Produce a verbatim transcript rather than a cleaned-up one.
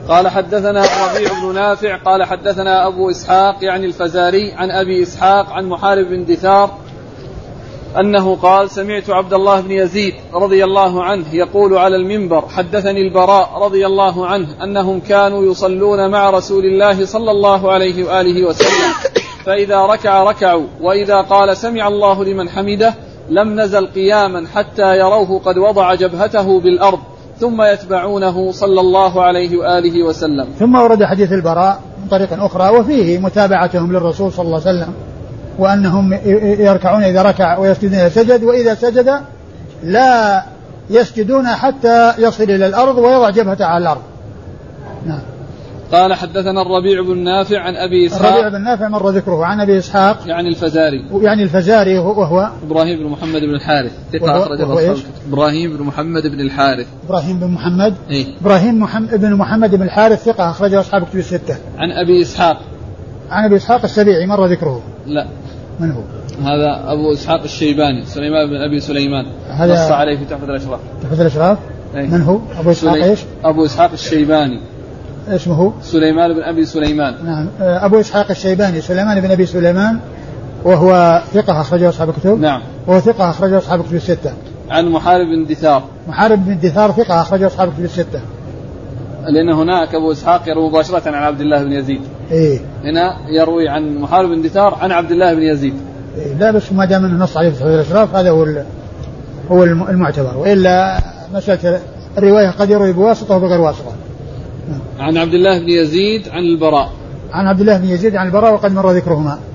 قال حدثنا الربيع بن نافع قال حدثنا أبو إسحاق يعني الفزاري عن أبي إسحاق عن محارب بن دثار أنه قال سمعت عبد الله بن يزيد رضي الله عنه يقول على المنبر حدثني البراء رضي الله عنه أنهم كانوا يصلون مع رسول الله صلى الله عليه وآله وسلم فإذا ركع ركعوا وإذا قال سمع الله لمن حمده لم نزل قياما حتى يروه قد وضع جبهته بالأرض ثم يتبعونه صلى الله عليه وآله وسلم. ثم ورد حديث البراء من طريق أخرى وفيه متابعتهم للرسول صلى الله عليه وسلم وأنهم يركعون إذا ركع ويسجدون إذا سجد وإذا سجد لا يسجدون حتى يصل إلى الأرض ويضع جبهته على الأرض. نعم. قال حدثنا الربيع بن نافع عن أبي إسحاق. الربيع بن نافع مر ذكره عن أبي إسحاق يعني الفزاري يعني الفزاري وهو إبراهيم بن محمد بن الحارث ثقة أخرجه إبراهيم بن محمد بن الحارث إبراهيم بن محمد إيه؟ إبراهيم محمد بن محمد بن الحارث ثقة أخرجه أصحاب كتب الستة. عن أبي إسحاق عن أبي إسحاق السبيعي مر ذكره. لا من هو؟ هذا أبو إسحاق الشيباني سليمان بن أبي سليمان نص عليه في تحفة الأشراف. تحفة الأشراف أيه؟ من هو؟ أبو إسحاق إيش؟ أبو إسحاق الشيباني اسمه سليمان بن أبي سليمان. نعم. أبو إسحاق الشيباني سليمان بن أبي سليمان وهو ثقة أخرجه أصحاب الكتب. نعم. وهو ثقة أخرجه أصحاب الكتب الستة. عن محارب بن دثار. محارب بن دثار ثقة أخرجه أصحاب الكتب الستة. لأن هناك أبو إسحاق يروي مباشرة عن عبد الله بن يزيد. إيه. هنا يروي عن محارب بن دثار عن عبد الله بن يزيد. إيه. لا بس ما دام النص عليه في تحفة الأشراف هذا هو هو المعتبر وإلا مسألة الرواية قد يروي بواسطة وبغير واسطة. عن عبد الله بن يزيد عن البراء. عن عبد الله بن يزيد عن البراء وقد مر ذكرهما.